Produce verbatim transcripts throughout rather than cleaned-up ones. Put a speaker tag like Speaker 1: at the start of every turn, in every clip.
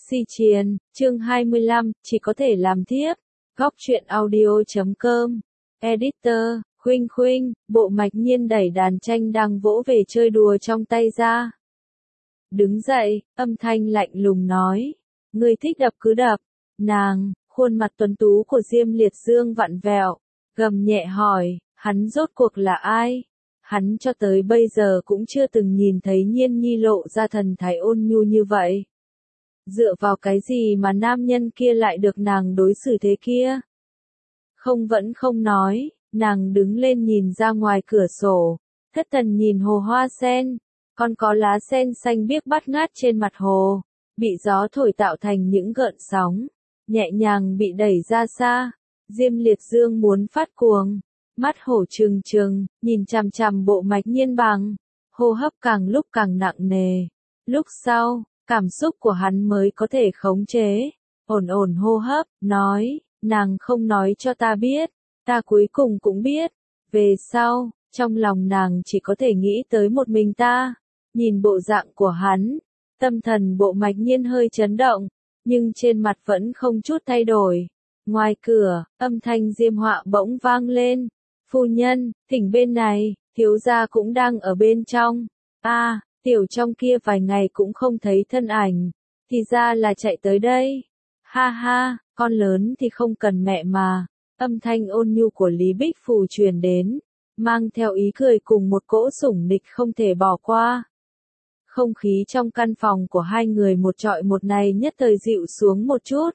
Speaker 1: Si Triền, chương hai mươi lăm, chỉ có thể làm thiếp. Góc truyện audio chấm com. Editor, Khuynh Khuynh, Bộ Mạch Nhiên đẩy đàn tranh đang vỗ về chơi đùa trong tay ra. Đứng dậy, âm thanh lạnh lùng nói. Ngươi thích đập cứ đập. Nàng, khuôn mặt tuấn tú của Diêm Liệt Dương vặn vẹo, gầm nhẹ hỏi, hắn rốt cuộc là ai? Hắn cho tới bây giờ cũng chưa từng nhìn thấy Nhiên Nhi lộ ra thần thái ôn nhu như vậy. Dựa vào cái gì mà nam nhân kia lại được nàng đối xử thế kia? Không vẫn không nói, nàng đứng lên nhìn ra ngoài cửa sổ, thất thần nhìn hồ hoa sen, còn có lá sen xanh biếc bát ngát trên mặt hồ, bị gió thổi tạo thành những gợn sóng, nhẹ nhàng bị đẩy ra xa. Diêm Liệt Dương muốn phát cuồng, mắt hổ trừng trừng, nhìn chằm chằm Bộ Mạch Nhiên bằng, hô hấp càng lúc càng nặng nề. Lúc sau, cảm xúc của hắn mới có thể khống chế, ổn ổn hô hấp, nói, nàng không nói cho ta biết, ta cuối cùng cũng biết, về sau, trong lòng nàng chỉ có thể nghĩ tới một mình ta. Nhìn bộ dạng của hắn, tâm thần Bộ Mạch Nhiên hơi chấn động, nhưng trên mặt vẫn không chút thay đổi. Ngoài cửa, âm thanh Diêm Họa bỗng vang lên, phu nhân, thỉnh bên này, thiếu gia cũng đang ở bên trong. A, à, tiểu trong kia vài ngày cũng không thấy thân ảnh, thì ra là chạy tới đây. Ha ha, con lớn thì không cần mẹ mà. Âm thanh ôn nhu của Lý Bích Phù truyền đến, mang theo ý cười cùng một cỗ sủng nịch không thể bỏ qua. Không khí trong căn phòng của hai người một trọi một này nhất thời dịu xuống một chút.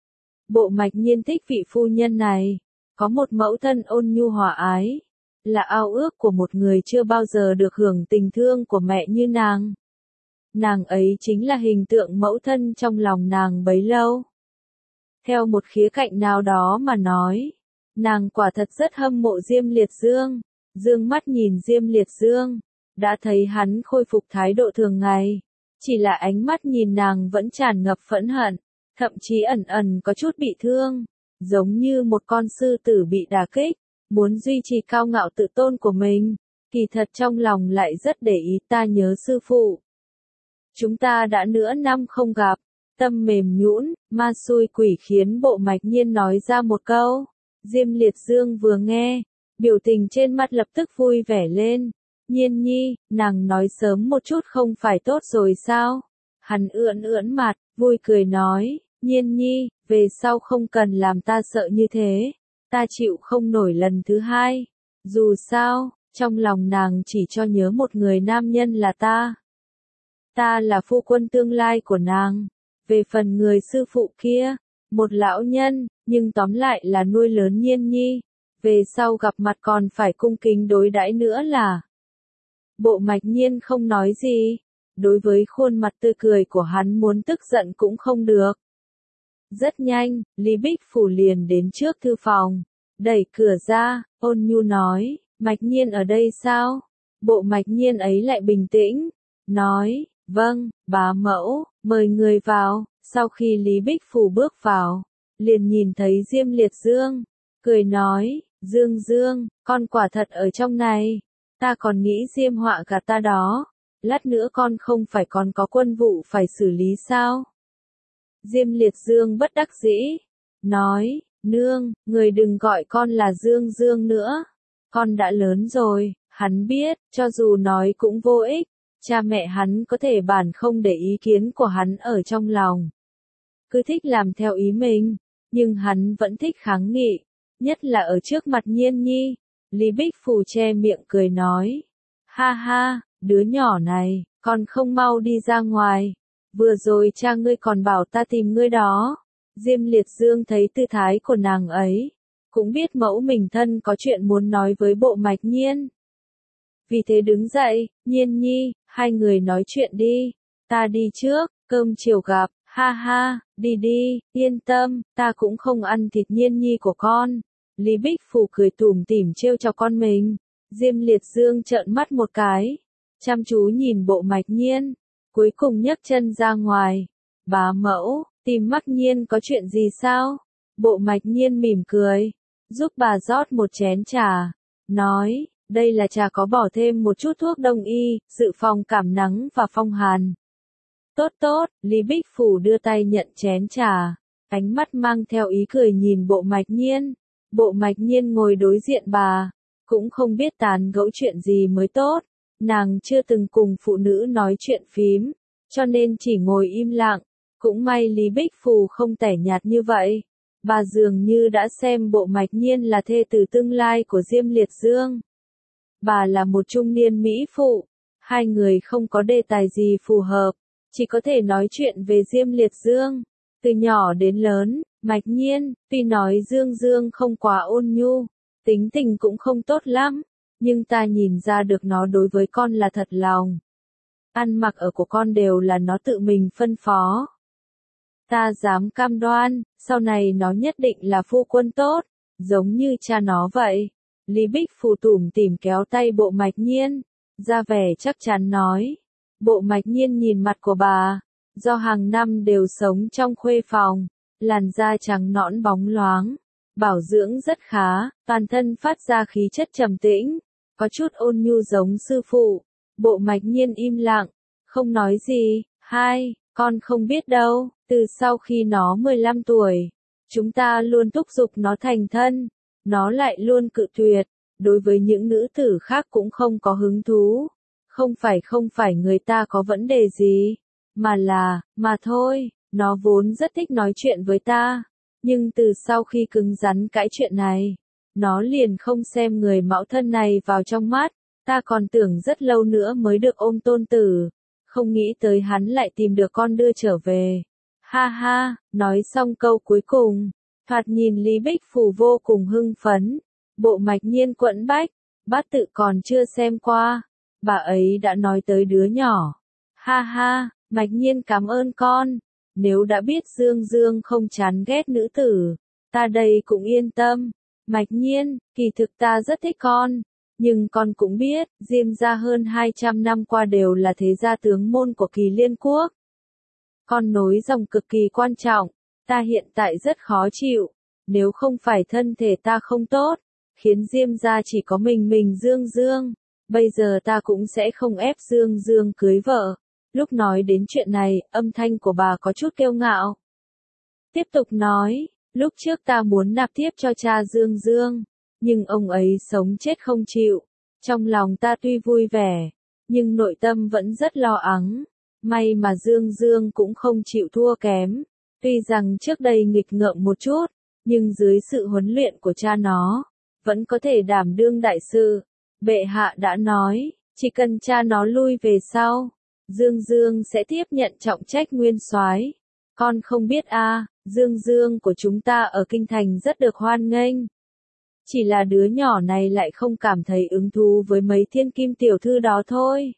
Speaker 1: Bộ Mạch Nhiên thích vị phu nhân này, có một mẫu thân ôn nhu hòa ái, là ao ước của một người chưa bao giờ được hưởng tình thương của mẹ như nàng. Nàng ấy chính là hình tượng mẫu thân trong lòng nàng bấy lâu. Theo một khía cạnh nào đó mà nói, nàng quả thật rất hâm mộ Diêm Liệt Dương. Dương mắt nhìn Diêm Liệt Dương, đã thấy hắn khôi phục thái độ thường ngày, chỉ là ánh mắt nhìn nàng vẫn tràn ngập phẫn hận, thậm chí ẩn ẩn có chút bị thương, giống như một con sư tử bị đả kích, muốn duy trì cao ngạo tự tôn của mình, kỳ thật trong lòng lại rất để ý. Ta nhớ sư phụ. Chúng ta đã nửa năm không gặp, tâm mềm nhũn, ma xui quỷ khiến Bộ Mạch Nhiên nói ra một câu. Diêm Liệt Dương vừa nghe, biểu tình trên mặt lập tức vui vẻ lên. Nhiên Nhi, nàng nói sớm một chút không phải tốt rồi sao? Hắn ưỡn ưỡn mặt, vui cười nói, Nhiên Nhi, về sau không cần làm ta sợ như thế, ta chịu không nổi lần thứ hai. Dù sao, trong lòng nàng chỉ cho nhớ một người nam nhân là ta. Ta là phu quân tương lai của nàng. Về phần người sư phụ kia, một lão nhân, nhưng tóm lại là nuôi lớn Nhiên Nhi. Về sau gặp mặt còn phải cung kính đối đãi nữa là. Bộ Mạch Nhiên không nói gì. Đối với khuôn mặt tươi cười của hắn muốn tức giận cũng không được. Rất nhanh, Lý Bích Phù liền đến trước thư phòng, đẩy cửa ra, ôn nhu nói, Mạch Nhiên ở đây sao? Bộ Mạch Nhiên ấy lại bình tĩnh, nói, vâng, bá mẫu, mời người vào. Sau khi Lý Bích Phù bước vào, liền nhìn thấy Diêm Liệt Dương, cười nói, Dương Dương, con quả thật ở trong này, ta còn nghĩ Diêm Họa gạt ta đó, lát nữa con không phải còn có quân vụ phải xử lý sao? Diêm Liệt Dương bất đắc dĩ, nói, nương, người đừng gọi con là Dương Dương nữa, con đã lớn rồi. Hắn biết, cho dù nói cũng vô ích, cha mẹ hắn có thể bản không để ý kiến của hắn ở trong lòng, cứ thích làm theo ý mình, nhưng hắn vẫn thích kháng nghị, nhất là ở trước mặt Nhiên Nhi. Lý Bích Phù che miệng cười nói, ha ha, đứa nhỏ này, con không mau đi ra ngoài, vừa rồi cha ngươi còn bảo ta tìm ngươi đó. Diêm Liệt Dương thấy tư thái của nàng ấy, cũng biết mẫu mình thân có chuyện muốn nói với Bộ Mạch Nhiên. Vì thế đứng dậy, Nhiên Nhi, hai người nói chuyện đi, ta đi trước, cơm chiều gặp, ha ha, đi đi, yên tâm, ta cũng không ăn thịt Nhiên Nhi của con. Lý Bích Phù cười tủm tỉm trêu cho con mình. Diêm Liệt Dương trợn mắt một cái, chăm chú nhìn Bộ Mạch Nhiên, cuối cùng nhấc chân ra ngoài. Bá mẫu, tìm Mạch Nhiên có chuyện gì sao? Bộ Mạch Nhiên mỉm cười, giúp bà rót một chén trà, nói, đây là trà có bỏ thêm một chút thuốc đông y, dự phòng cảm nắng và phong hàn. Tốt tốt, Lý Bích Phù đưa tay nhận chén trà, ánh mắt mang theo ý cười nhìn Bộ Mạch Nhiên. Bộ Mạch Nhiên ngồi đối diện bà, cũng không biết tán gẫu chuyện gì mới tốt. Nàng chưa từng cùng phụ nữ nói chuyện phím, cho nên chỉ ngồi im lặng. Cũng may Lý Bích Phù không tẻ nhạt như vậy. Bà dường như đã xem Bộ Mạch Nhiên là thê tử tương lai của Diêm Liệt Dương. Bà là một trung niên mỹ phụ, hai người không có đề tài gì phù hợp, chỉ có thể nói chuyện về Diêm Liệt Dương. Từ nhỏ đến lớn, Mạch Nhiên, tuy nói Dương Dương không quá ôn nhu, tính tình cũng không tốt lắm, nhưng ta nhìn ra được nó đối với con là thật lòng. Ăn mặc ở của con đều là nó tự mình phân phó. Ta dám cam đoan, sau này nó nhất định là phu quân tốt, giống như cha nó vậy. Lý Bích Phù tủm tỉm kéo tay Bộ Mạch Nhiên, ra vẻ chắc chắn nói. Bộ Mạch Nhiên nhìn mặt của bà, do hàng năm đều sống trong khuê phòng, làn da trắng nõn bóng loáng, bảo dưỡng rất khá, toàn thân phát ra khí chất trầm tĩnh, có chút ôn nhu giống sư phụ. Bộ Mạch Nhiên im lặng, không nói gì. Hai, con không biết đâu, từ sau khi nó mười lăm tuổi, chúng ta luôn thúc giục nó thành thân, nó lại luôn cự tuyệt, đối với những nữ tử khác cũng không có hứng thú. Không phải không phải người ta có vấn đề gì, mà là, mà thôi, nó vốn rất thích nói chuyện với ta, nhưng từ sau khi cứng rắn cãi chuyện này, nó liền không xem người mẫu thân này vào trong mắt. Ta còn tưởng rất lâu nữa mới được ôm tôn tử, không nghĩ tới hắn lại tìm được con đưa trở về. Ha ha, nói xong câu cuối cùng, thoạt nhìn Lý Bích Phù vô cùng hưng phấn. Bộ Mạch Nhiên quẫn bách, bát tự còn chưa xem qua, bà ấy đã nói tới đứa nhỏ. Ha ha, Mạch Nhiên cảm ơn con, nếu đã biết Dương Dương không chán ghét nữ tử, ta đây cũng yên tâm. Mạch Nhiên, kỳ thực ta rất thích con, nhưng con cũng biết, Diêm gia hơn hai trăm năm qua đều là thế gia tướng môn của Kỳ Liên Quốc. Con nối dòng cực kỳ quan trọng, ta hiện tại rất khó chịu, nếu không phải thân thể ta không tốt, khiến Diêm gia chỉ có mình mình Dương Dương, bây giờ ta cũng sẽ không ép Dương Dương cưới vợ. Lúc nói đến chuyện này, âm thanh của bà có chút kiêu ngạo. Tiếp tục nói, lúc trước ta muốn nạp tiếp cho cha Dương Dương, nhưng ông ấy sống chết không chịu. Trong lòng ta tuy vui vẻ, nhưng nội tâm vẫn rất lo ắng. May mà Dương Dương cũng không chịu thua kém. Tuy rằng trước đây nghịch ngợm một chút, nhưng dưới sự huấn luyện của cha nó, vẫn có thể đảm đương đại sự. Bệ hạ đã nói, chỉ cần cha nó lui về sau, Dương Dương sẽ tiếp nhận trọng trách nguyên soái. Con không biết a, à, Dương Dương của chúng ta ở kinh thành rất được hoan nghênh. Chỉ là đứa nhỏ này lại không cảm thấy hứng thú với mấy thiên kim tiểu thư đó thôi.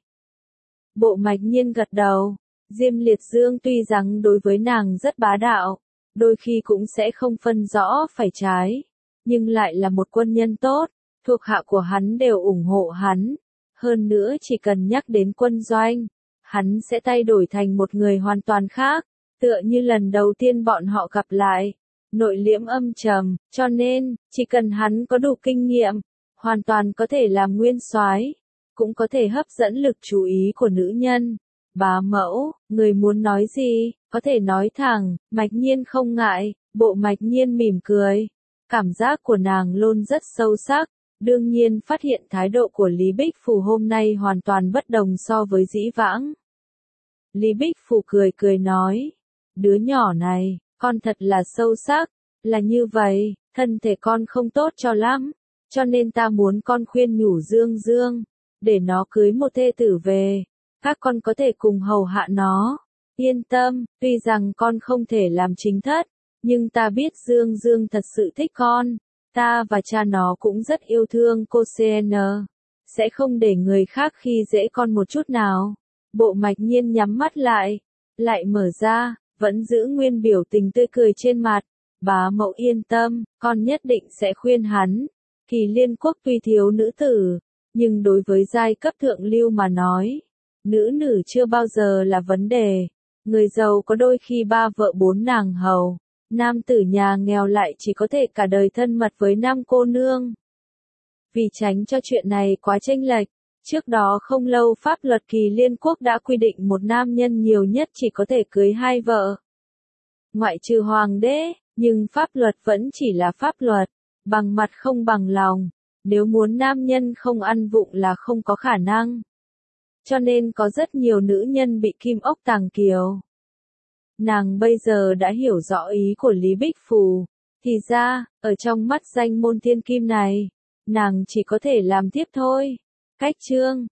Speaker 1: Bộ Mạch Nhiên gật đầu, Diêm Liệt Dương tuy rằng đối với nàng rất bá đạo, đôi khi cũng sẽ không phân rõ phải trái, nhưng lại là một quân nhân tốt, thuộc hạ của hắn đều ủng hộ hắn. Hơn nữa chỉ cần nhắc đến quân doanh, hắn sẽ thay đổi thành một người hoàn toàn khác, tựa như lần đầu tiên bọn họ gặp lại. Nội liễm âm trầm, cho nên, chỉ cần hắn có đủ kinh nghiệm, hoàn toàn có thể làm nguyên soái, cũng có thể hấp dẫn lực chú ý của nữ nhân. Bá mẫu, người muốn nói gì, có thể nói thẳng. Mạch Nhiên không ngại. Bộ Mạch Nhiên mỉm cười, cảm giác của nàng luôn rất sâu sắc, đương nhiên phát hiện thái độ của Lý Bích Phù hôm nay hoàn toàn bất đồng so với dĩ vãng. Lý Bích Phù cười cười nói, đứa nhỏ này, con thật là sâu sắc, là như vậy, thân thể con không tốt cho lắm, cho nên ta muốn con khuyên nhủ Dương Dương, để nó cưới một thê tử về, các con có thể cùng hầu hạ nó. Yên tâm, tuy rằng con không thể làm chính thất, nhưng ta biết Dương Dương thật sự thích con, ta và cha nó cũng rất yêu thương cô xê en, sẽ không để người khác khi dễ con một chút nào. Bộ Mạch Nhiên nhắm mắt lại, lại mở ra, vẫn giữ nguyên biểu tình tươi cười trên mặt. Bá mẫu yên tâm, con nhất định sẽ khuyên hắn. Kỳ Liên Quốc tuy thiếu nữ tử, nhưng đối với giai cấp thượng lưu mà nói, nữ nữ chưa bao giờ là vấn đề. Người giàu có đôi khi ba vợ bốn nàng hầu, nam tử nhà nghèo lại chỉ có thể cả đời thân mật với nam cô nương. Vì tránh cho chuyện này quá chênh lệch, Trước đó không lâu pháp luật kỳ liên quốc đã quy định một nam nhân nhiều nhất chỉ có thể cưới hai vợ. Ngoại trừ hoàng đế, nhưng pháp luật vẫn chỉ là pháp luật, bằng mặt không bằng lòng. Nếu muốn nam nhân không ăn vụng là không có khả năng. Cho nên có rất nhiều nữ nhân bị kim ốc tàng kiều. Nàng bây giờ đã hiểu rõ ý của Lý Bích Phù. Thì ra, ở trong mắt danh môn thiên kim này, nàng chỉ có thể làm tiếp thôi. Cách chương